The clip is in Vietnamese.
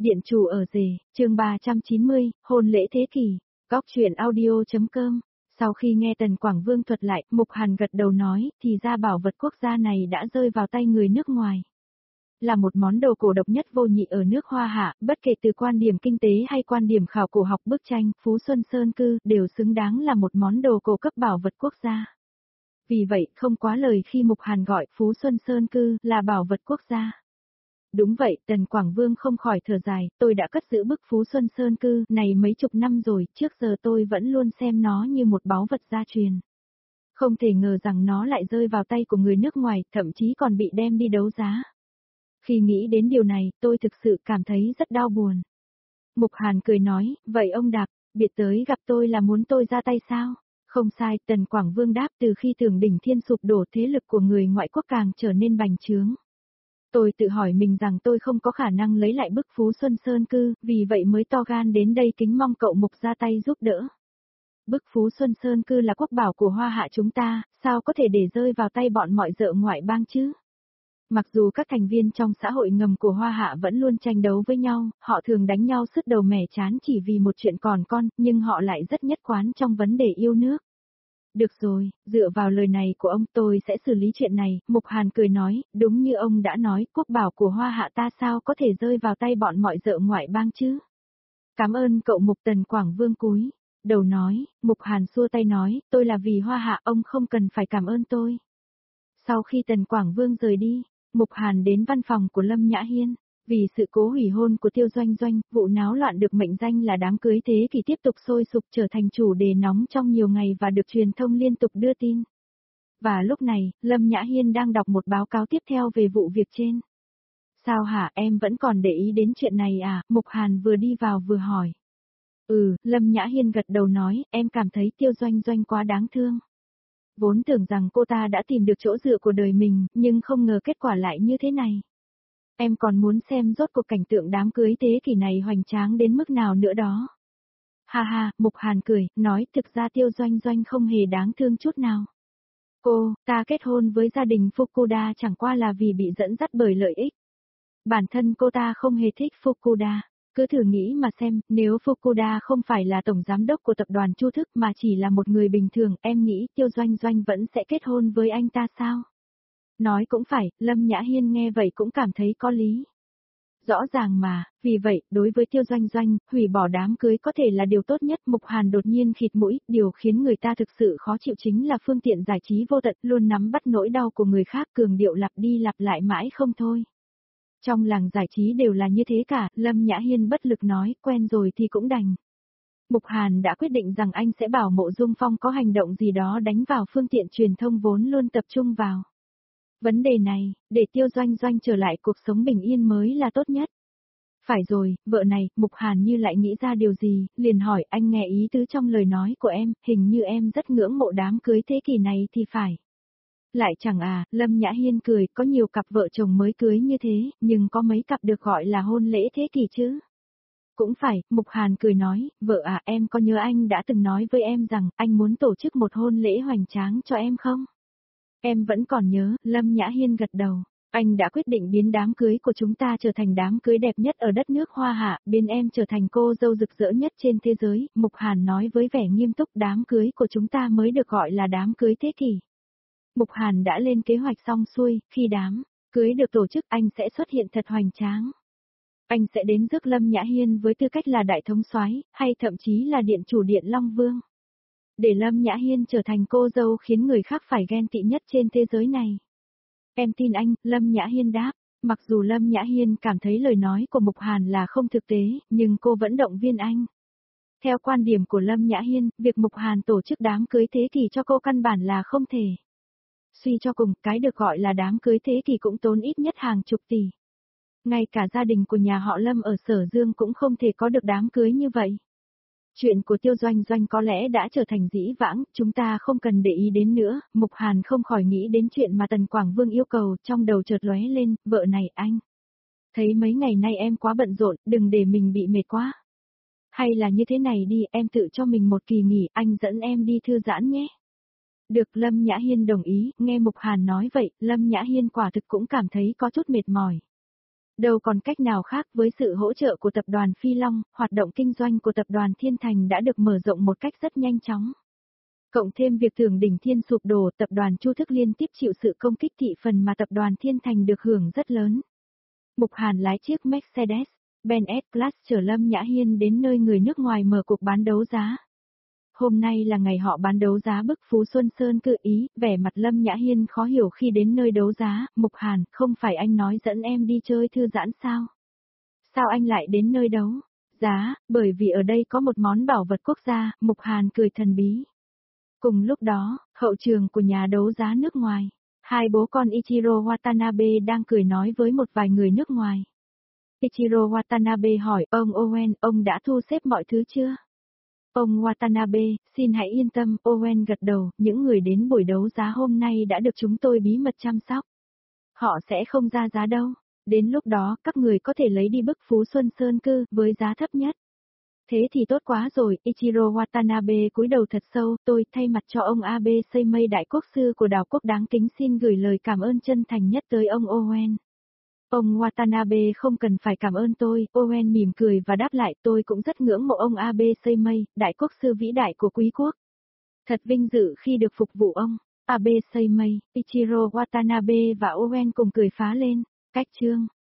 Điện chủ ở rể, chương 390, hôn lễ thế kỷ, góc truyện audio.com. Sau khi nghe Tần Quảng Vương thuật lại, Mục Hàn gật đầu nói, thì ra bảo vật quốc gia này đã rơi vào tay người nước ngoài. Là một món đồ cổ độc nhất vô nhị ở nước Hoa Hạ, bất kể từ quan điểm kinh tế hay quan điểm khảo cổ học bức tranh, Phú Xuân Sơn Cư đều xứng đáng là một món đồ cổ cấp bảo vật quốc gia. Vì vậy, không quá lời khi Mục Hàn gọi Phú Xuân Sơn Cư là bảo vật quốc gia. Đúng vậy, Tần Quảng Vương không khỏi thở dài, tôi đã cất giữ bức Phú Xuân Sơn Cư này mấy chục năm rồi, trước giờ tôi vẫn luôn xem nó như một báu vật gia truyền. Không thể ngờ rằng nó lại rơi vào tay của người nước ngoài, thậm chí còn bị đem đi đấu giá. Khi nghĩ đến điều này, tôi thực sự cảm thấy rất đau buồn. Mục Hàn cười nói, vậy ông Đạp, biệt tới gặp tôi là muốn tôi ra tay sao? Không sai, Tần Quảng Vương đáp, từ khi Tường Đỉnh Thiên sụp đổ thế lực của người ngoại quốc càng trở nên bành trướng. Tôi tự hỏi mình rằng tôi không có khả năng lấy lại bức Phú Xuân Sơn Cư, vì vậy mới to gan đến đây kính mong cậu Mục ra tay giúp đỡ. Bức Phú Xuân Sơn Cư là quốc bảo của Hoa Hạ chúng ta, sao có thể để rơi vào tay bọn mọi dợ ngoại bang chứ? Mặc dù các thành viên trong xã hội ngầm của Hoa Hạ vẫn luôn tranh đấu với nhau, họ thường đánh nhau sứt đầu mẻ trán chỉ vì một chuyện còn con, nhưng họ lại rất nhất quán trong vấn đề yêu nước. Được rồi, dựa vào lời này của ông tôi sẽ xử lý chuyện này, Mục Hàn cười nói, đúng như ông đã nói, quốc bảo của Hoa Hạ ta sao có thể rơi vào tay bọn mọi dợ ngoại bang chứ? Cảm ơn cậu Mục. Tần Quảng Vương cúi đầu nói, Mục Hàn xua tay nói, tôi là vì Hoa Hạ, ông không cần phải cảm ơn tôi. Sau khi Tần Quảng Vương rời đi, Mục Hàn đến văn phòng của Lâm Nhã Hiên. Vì sự cố hủy hôn của Tiêu Doanh Doanh, vụ náo loạn được mệnh danh là đám cưới thế kỷ tiếp tục sôi sục trở thành chủ đề nóng trong nhiều ngày và được truyền thông liên tục đưa tin. Và lúc này, Lâm Nhã Hiên đang đọc một báo cáo tiếp theo về vụ việc trên. Sao hả, em vẫn còn để ý đến chuyện này à? Mục Hàn vừa đi vào vừa hỏi. Lâm Nhã Hiên gật đầu nói, em cảm thấy Tiêu Doanh Doanh quá đáng thương. Vốn tưởng rằng cô ta đã tìm được chỗ dựa của đời mình, nhưng không ngờ kết quả lại như thế này. Em còn muốn xem rốt cuộc cảnh tượng đám cưới thế kỷ này hoành tráng đến mức nào nữa đó. Ha ha, Mục Hàn cười, nói thực ra Tiêu Doanh Doanh không hề đáng thương chút nào. Ta kết hôn với gia đình Fukuda chẳng qua là vì bị dẫn dắt bởi lợi ích. Bản thân cô ta không hề thích Fukuda. Cứ thử nghĩ mà xem, nếu Fukuda không phải là tổng giám đốc của tập đoàn Chu Thức mà chỉ là một người bình thường, em nghĩ Tiêu Doanh Doanh vẫn sẽ kết hôn với anh ta sao? Nói cũng phải, Lâm Nhã Hiên nghe vậy cũng cảm thấy có lý. Rõ ràng mà, vì vậy, đối với Tiêu Doanh Doanh, hủy bỏ đám cưới có thể là điều tốt nhất. Mục Hàn đột nhiên khịt mũi, điều khiến người ta thực sự khó chịu chính là phương tiện giải trí vô tận luôn nắm bắt nỗi đau của người khác, cường điệu lặp đi lặp lại mãi không thôi. Trong làng giải trí đều là như thế cả, Lâm Nhã Hiên bất lực nói, quen rồi thì cũng đành. Mục Hàn đã quyết định rằng anh sẽ bảo Mộ Dung Phong có hành động gì đó đánh vào phương tiện truyền thông vốn luôn tập trung vào vấn đề này, để Tiêu Doanh Doanh trở lại cuộc sống bình yên mới là tốt nhất. Phải rồi, vợ này, Mục Hàn như lại nghĩ ra điều gì, liền hỏi, anh nghe ý tứ trong lời nói của em, hình như em rất ngưỡng mộ đám cưới thế kỷ này thì phải. Lại chẳng à, Lâm Nhã Hiên cười, có nhiều cặp vợ chồng mới cưới như thế, nhưng có mấy cặp được gọi là hôn lễ thế kỷ chứ? Cũng phải, Mục Hàn cười nói, vợ à, em có nhớ anh đã từng nói với em rằng, anh muốn tổ chức một hôn lễ hoành tráng cho em không? Em vẫn còn nhớ, Lâm Nhã Hiên gật đầu. Anh đã quyết định biến đám cưới của chúng ta trở thành đám cưới đẹp nhất ở đất nước Hoa Hạ, biến em trở thành cô dâu rực rỡ nhất trên thế giới. Mục Hàn nói với vẻ nghiêm túc, đám cưới của chúng ta mới được gọi là đám cưới thế kỷ. Mục Hàn đã lên kế hoạch xong xuôi, khi đám cưới được tổ chức anh sẽ xuất hiện thật hoành tráng. Anh sẽ đến rước Lâm Nhã Hiên với tư cách là đại thống soái, hay thậm chí là điện chủ điện Long Vương. Để Lâm Nhã Hiên trở thành cô dâu khiến người khác phải ghen tị nhất trên thế giới này. Em tin anh, Lâm Nhã Hiên đáp. Mặc dù Lâm Nhã Hiên cảm thấy lời nói của Mục Hàn là không thực tế, nhưng cô vẫn động viên anh. Theo quan điểm của Lâm Nhã Hiên, việc Mục Hàn tổ chức đám cưới thế kỷ cho cô căn bản là không thể. Suy cho cùng, cái được gọi là đám cưới thế kỷ cũng tốn ít nhất hàng chục tỷ. Ngay cả gia đình của nhà họ Lâm ở Sở Dương cũng không thể có được đám cưới như vậy. Chuyện của Tiêu Doanh Doanh có lẽ đã trở thành dĩ vãng, chúng ta không cần để ý đến nữa. Mục Hàn không khỏi nghĩ đến chuyện mà Tần Quảng Vương yêu cầu, trong đầu chợt lóe lên, vợ này anh. Thấy mấy ngày nay em quá bận rộn, đừng để mình bị mệt quá. Hay là như thế này đi, em tự cho mình một kỳ nghỉ, anh dẫn em đi thư giãn nhé. Được, Lâm Nhã Hiên đồng ý, nghe Mục Hàn nói vậy, Lâm Nhã Hiên quả thực cũng cảm thấy có chút mệt mỏi. Đâu còn cách nào khác với sự hỗ trợ của tập đoàn Phi Long, hoạt động kinh doanh của tập đoàn Thiên Thành đã được mở rộng một cách rất nhanh chóng. Cộng thêm việc Tưởng Đỉnh Thiên sụp đổ, tập đoàn Chu Thức liên tiếp chịu sự công kích thị phần mà tập đoàn Thiên Thành được hưởng rất lớn. Mục Hàn lái chiếc Mercedes-Benz S-Class chở Lâm Nhã Hiên đến nơi người nước ngoài mở cuộc bán đấu giá. Hôm nay là ngày họ bán đấu giá bức Phú Xuân Sơn Cự Ý, vẻ mặt Lâm Nhã Hiên khó hiểu khi đến nơi đấu giá. Mục Hàn, không phải anh nói dẫn em đi chơi thư giãn sao? Sao anh lại đến nơi đấu giá? Bởi vì ở đây có một món bảo vật quốc gia. Mục Hàn cười thần bí. Cùng lúc đó, hậu trường của nhà đấu giá nước ngoài, hai bố con Ichiro Watanabe đang cười nói với một vài người nước ngoài. Ichiro Watanabe hỏi, ông Owen, ông đã thu xếp mọi thứ chưa? Ông Watanabe, xin hãy yên tâm, Owen gật đầu, những người đến buổi đấu giá hôm nay đã được chúng tôi bí mật chăm sóc. Họ sẽ không ra giá đâu. Đến lúc đó, các người có thể lấy đi bức Phú Xuân Sơn Cư với giá thấp nhất. Thế thì tốt quá rồi, Ichiro Watanabe cúi đầu thật sâu, tôi thay mặt cho ông Abe Seimei đại quốc sư của đảo quốc đáng kính xin gửi lời cảm ơn chân thành nhất tới ông Owen. Ông Watanabe không cần phải cảm ơn tôi, Owen mỉm cười và đáp lại tôi cũng rất ngưỡng mộ ông Abe Seimei, đại quốc sư vĩ đại của quý quốc. Thật vinh dự khi được phục vụ ông. Abe Seimei, Ichiro Watanabe và Owen cùng cười phá lên. Cách chương